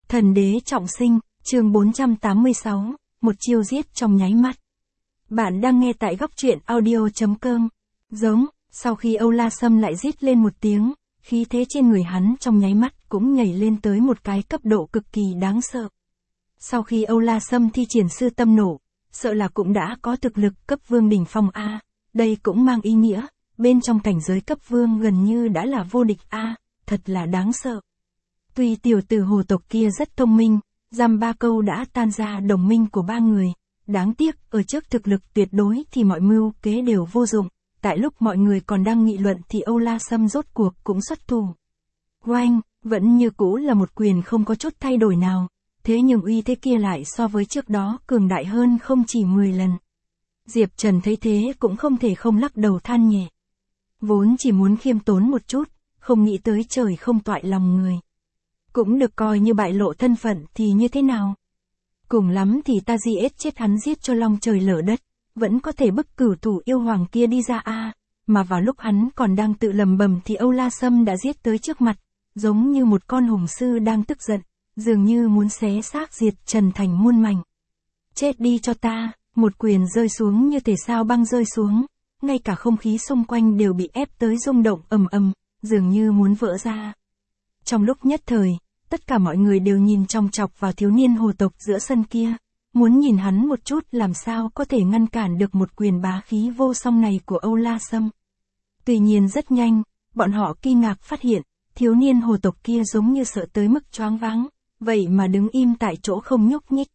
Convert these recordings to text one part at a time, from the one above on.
Thần đế trọng sinh, chương 486, một chiêu giết trong nháy mắt. Bạn đang nghe tại góc truyện audio.com. Giống, sau khi Âu La Sâm lại rít lên một tiếng, khí thế trên người hắn trong nháy mắt cũng nhảy lên tới một cái cấp độ cực kỳ đáng sợ. Sau khi Âu La Sâm thi triển sư tâm nổ, sợ là cũng đã có thực lực cấp vương đỉnh phong A, đây cũng mang ý nghĩa, bên trong cảnh giới cấp vương gần như đã là vô địch A, thật là đáng sợ. Tuy tiểu tử hồ tộc kia rất thông minh, dăm ba câu đã tan ra đồng minh của ba người, đáng tiếc ở trước thực lực tuyệt đối thì mọi mưu kế đều vô dụng, tại lúc mọi người còn đang nghị luận thì Âu La Sâm rốt cuộc cũng xuất thủ. Oanh, vẫn như cũ là một quyền không có chút thay đổi nào, thế nhưng uy thế kia lại so với trước đó cường đại hơn không chỉ 10 lần. Diệp Trần thấy thế cũng không thể không lắc đầu than nhẹ. Vốn chỉ muốn khiêm tốn một chút, không nghĩ tới trời không toại lòng người. Cũng được coi như bại lộ thân phận thì như thế nào? Cùng lắm thì ta giết hắn giết cho long trời lở đất, vẫn có thể bức cửu thủ yêu hoàng kia đi ra a. Mà vào lúc hắn còn đang tự lầm bầm thì Âu La Sâm đã giết tới trước mặt, giống như một con hùng sư đang tức giận, dường như muốn xé xác Diệp Trần thành muôn mảnh. Chết đi cho ta, một quyền rơi xuống như thể sao băng rơi xuống, ngay cả không khí xung quanh đều bị ép tới rung động ầm ầm, dường như muốn vỡ ra. Trong lúc nhất thời, tất cả mọi người đều nhìn chòng chọc vào thiếu niên hồ tộc giữa sân kia, muốn nhìn hắn một chút làm sao có thể ngăn cản được một quyền bá khí vô song này của Âu La Sâm. Tuy nhiên rất nhanh, bọn họ kinh ngạc phát hiện, thiếu niên hồ tộc kia giống như sợ tới mức choáng váng, vậy mà đứng im tại chỗ không nhúc nhích.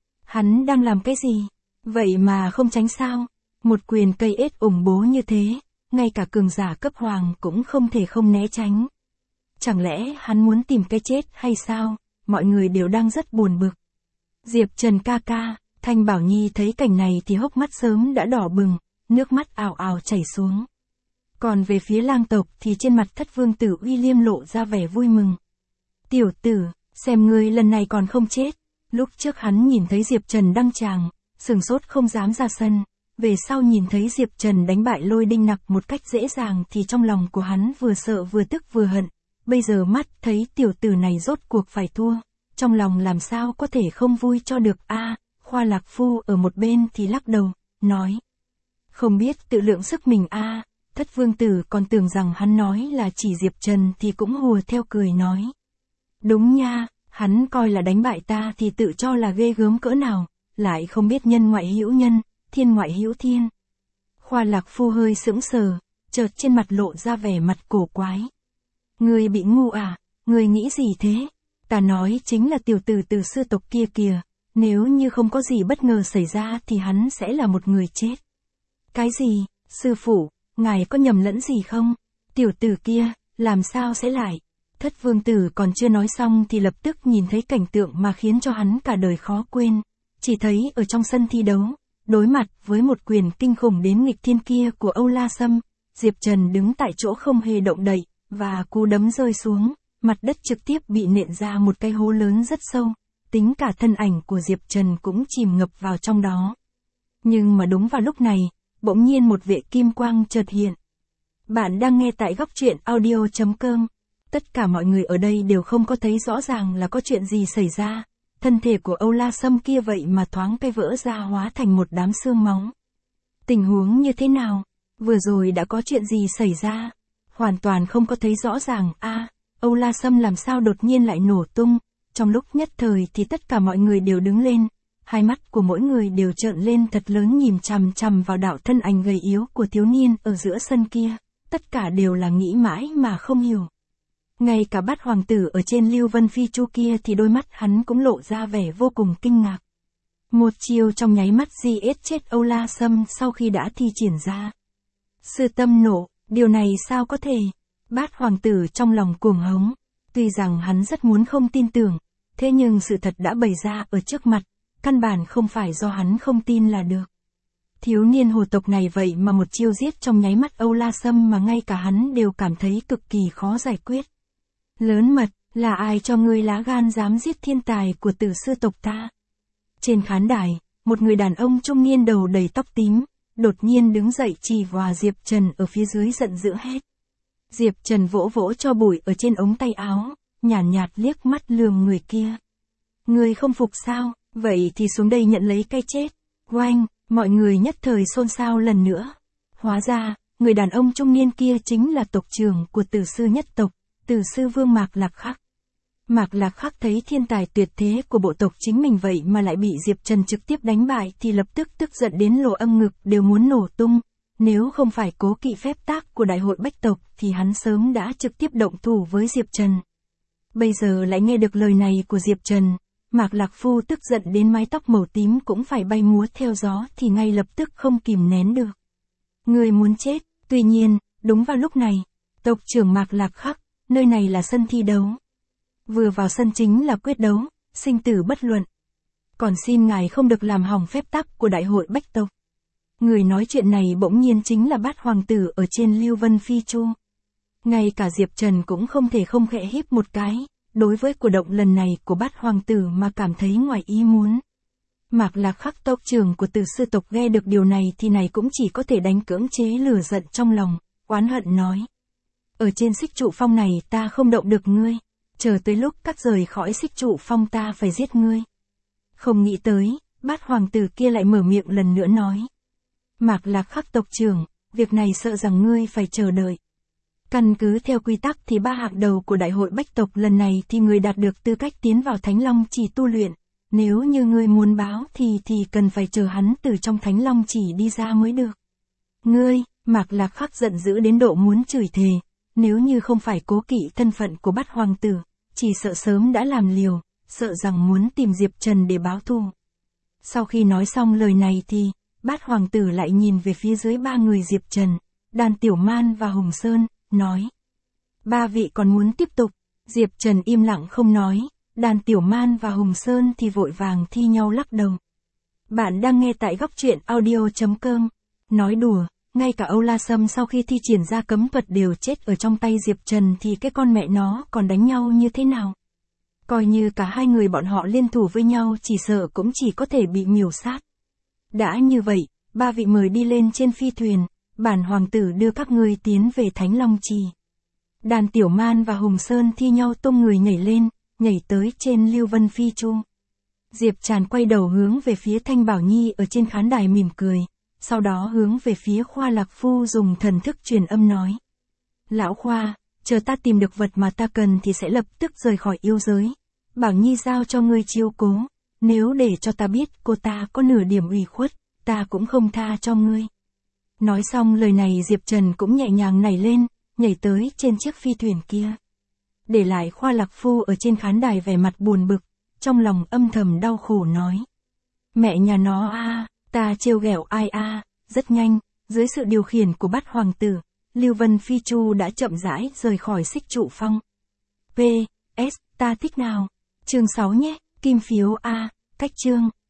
Hắn đang làm cái gì? Vậy mà không tránh sao? Một quyền cây ết ủng bố như thế, ngay cả cường giả cấp hoàng cũng không thể không né tránh. Chẳng lẽ hắn muốn tìm cái chết hay sao? Mọi người đều đang rất buồn bực. Diệp Trần ca ca, Thanh Bảo Nhi thấy cảnh này thì hốc mắt sớm đã đỏ bừng, nước mắt ào ào chảy xuống. Còn về phía lang tộc thì trên mặt thất vương tử Uy Liêm lộ ra vẻ vui mừng. Tiểu tử, xem ngươi lần này còn không chết. Lúc trước hắn nhìn thấy Diệp Trần đăng tràng, sừng sốt không dám ra sân. Về sau nhìn thấy Diệp Trần đánh bại Lôi Đinh Nặc một cách dễ dàng thì trong lòng của hắn vừa sợ vừa tức vừa hận. Bây giờ mắt thấy tiểu tử này rốt cuộc phải thua, trong lòng làm sao có thể không vui cho được a. Khoa Lạc Phu ở một bên thì lắc đầu, nói. Không biết tự lượng sức mình a. Thất vương tử còn tưởng rằng hắn nói là chỉ Diệp Trần thì cũng hùa theo cười nói. Đúng nha, hắn coi là đánh bại ta thì tự cho là ghê gớm cỡ nào, lại không biết nhân ngoại hữu nhân, thiên ngoại hữu thiên. Khoa Lạc Phu hơi sững sờ, chợt trên mặt lộ ra vẻ mặt cổ quái. Ngươi bị ngu à, ngươi nghĩ gì thế? Ta nói chính là tiểu tử từ sư tộc kia kìa, nếu như không có gì bất ngờ xảy ra thì hắn sẽ là một người chết. Cái gì, sư phụ, ngài có nhầm lẫn gì không? Tiểu tử kia, làm sao sẽ lại? Thất vương tử còn chưa nói xong thì lập tức nhìn thấy cảnh tượng mà khiến cho hắn cả đời khó quên. Chỉ thấy ở trong sân thi đấu, đối mặt với một quyền kinh khủng đến nghịch thiên kia của Âu La Sâm, Diệp Trần đứng tại chỗ không hề động đậy, và cú đấm rơi xuống, mặt đất trực tiếp bị nện ra một cái hố lớn rất sâu, tính cả thân ảnh của Diệp Trần cũng chìm ngập vào trong đó. Nhưng mà đúng vào lúc này, bỗng nhiên một vệ kim quang chợt hiện. Bạn đang nghe tại góc truyện audio.com. Tất cả mọi người ở đây đều không có thấy rõ ràng là có chuyện gì xảy ra. Thân thể của Âu La Sâm kia vậy mà thoáng cái vỡ ra hóa thành một đám xương máu. Tình huống như thế nào? Vừa rồi đã có chuyện gì xảy ra? Hoàn toàn không có thấy rõ ràng a. Âu La Sâm làm sao đột nhiên lại nổ tung? Trong lúc nhất thời thì tất cả mọi người đều đứng lên, hai mắt của mỗi người đều trợn lên thật lớn nhìn chằm chằm vào đạo thân ảnh gầy yếu của thiếu niên ở giữa sân kia, tất cả đều là nghĩ mãi mà không hiểu. Ngay cả Bát hoàng tử ở trên Lưu Vân Phi Chu kia thì đôi mắt hắn cũng lộ ra vẻ vô cùng kinh ngạc. Một chiêu trong nháy mắt giết chết Âu La Sâm sau khi đã thi triển ra. Sư tâm nổ, điều này sao có thể? Bát hoàng tử trong lòng cuồng hống, tuy rằng hắn rất muốn không tin tưởng, thế nhưng sự thật đã bày ra ở trước mặt, căn bản không phải do hắn không tin là được. Thiếu niên hồ tộc này vậy mà một chiêu giết trong nháy mắt Âu La Sâm mà ngay cả hắn đều cảm thấy cực kỳ khó giải quyết. Lớn mật, là ai cho ngươi lá gan dám giết thiên tài của tử sư tộc ta? Trên khán đài, một người đàn ông trung niên đầu đầy tóc tím, đột nhiên đứng dậy chỉ vào Diệp Trần ở phía dưới giận dữ hét. Diệp Trần vỗ vỗ cho bụi ở trên ống tay áo, nhàn nhạt liếc mắt lườm người kia. Ngươi không phục sao, vậy thì xuống đây nhận lấy cái chết. Oanh, mọi người nhất thời xôn xao lần nữa. Hóa ra, người đàn ông trung niên kia chính là tộc trưởng của Tử sư nhất tộc, Tử sư Vương Mạc Lạc Khắc. Mạc Lạc Khắc thấy thiên tài tuyệt thế của bộ tộc chính mình vậy mà lại bị Diệp Trần trực tiếp đánh bại thì lập tức tức giận đến lỗ âm ngực đều muốn nổ tung. Nếu không phải cố kỵ phép tắc của đại hội bách tộc thì hắn sớm đã trực tiếp động thủ với Diệp Trần. Bây giờ lại nghe được lời này của Diệp Trần, Mạc Lạc Phu tức giận đến mái tóc màu tím cũng phải bay múa theo gió thì ngay lập tức không kìm nén được. Người muốn chết, tuy nhiên, đúng vào lúc này, tộc trưởng Mạc Lạc Khắc, nơi này là sân thi đấu. Vừa vào sân chính là quyết đấu, sinh tử bất luận. Còn xin ngài không được làm hỏng phép tắc của đại hội bách tộc. Người nói chuyện này bỗng nhiên chính là Bát Hoàng tử ở trên Lưu Vân Phi Chu. Ngay cả Diệp Trần cũng không thể không khẽ híp một cái, đối với cử động lần này của Bát Hoàng tử mà cảm thấy ngoài ý muốn. Mạc Lạc Khắc tộc trưởng của Tử sư tộc nghe được điều này thì này cũng chỉ có thể đánh cưỡng chế lửa giận trong lòng, oán hận nói. Ở trên xích trụ phong này ta không động được ngươi, chờ tới lúc cắt rời khỏi xích trụ phong ta phải giết ngươi. Không nghĩ tới, Bát Hoàng tử kia lại mở miệng lần nữa nói. Mạc Lạc Khắc tộc trưởng, việc này sợ rằng ngươi phải chờ đợi. Căn cứ theo quy tắc thì 3 hạng đầu của đại hội bách tộc lần này thì người đạt được tư cách tiến vào Thánh Long Chỉ tu luyện. Nếu như ngươi muốn báo thì cần phải chờ hắn từ trong Thánh Long Chỉ đi ra mới được. Ngươi, Mạc Lạc Khắc giận dữ đến độ muốn chửi thề, nếu như không phải cố kỵ thân phận của Bát Hoàng tử, chỉ sợ sớm đã làm liều, sợ rằng muốn tìm Diệp Trần để báo thù. Sau khi nói xong lời này thì, Bát Hoàng tử lại nhìn về phía dưới 3 người Diệp Trần, Đan Tiểu Man và Hùng Sơn, nói. 3 vị còn muốn tiếp tục, Diệp Trần im lặng không nói, Đan Tiểu Man và Hùng Sơn thì vội vàng thi nhau lắc đầu. Bạn đang nghe tại góc truyện audio.com, nói đùa, ngay cả Âu La Sâm sau khi thi triển ra cấm thuật đều chết ở trong tay Diệp Trần thì cái con mẹ nó còn đánh nhau như thế nào? Coi như cả hai người bọn họ liên thủ với nhau chỉ sợ cũng chỉ có thể bị miểu sát. Đã như vậy, 3 vị mời đi lên trên phi thuyền, bản hoàng tử đưa các ngươi tiến về Thánh Long Trì. Đàn Tiểu Man và Hùng Sơn thi nhau tung người nhảy lên, nhảy tới trên Lưu Vân Phi Chu. Diệp Trần quay đầu hướng về phía Thanh Bảo Nhi ở trên khán đài mỉm cười, sau đó hướng về phía Khoa Lạc Phu dùng thần thức truyền âm nói. Lão Khoa, chờ ta tìm được vật mà ta cần thì sẽ lập tức rời khỏi yêu giới. Bảo Nhi giao cho ngươi chiếu cố, nếu để cho ta biết cô ta có nửa điểm ủy khuất, ta cũng không tha cho ngươi. Nói xong lời này Diệp Trần cũng nhẹ nhàng nảy lên, nhảy tới trên chiếc phi thuyền kia. Để lại Khoa Lạc Phu ở trên khán đài vẻ mặt buồn bực, trong lòng âm thầm đau khổ nói. Mẹ nhà nó a, ta trêu ghẹo ai a. Rất nhanh, dưới sự điều khiển của Bát Hoàng tử, Lưu Vân Phi Chu đã chậm rãi rời khỏi xích trụ phong. PS, ta thích nào? Chương 6 nhé, kim phiếu A, cách chương.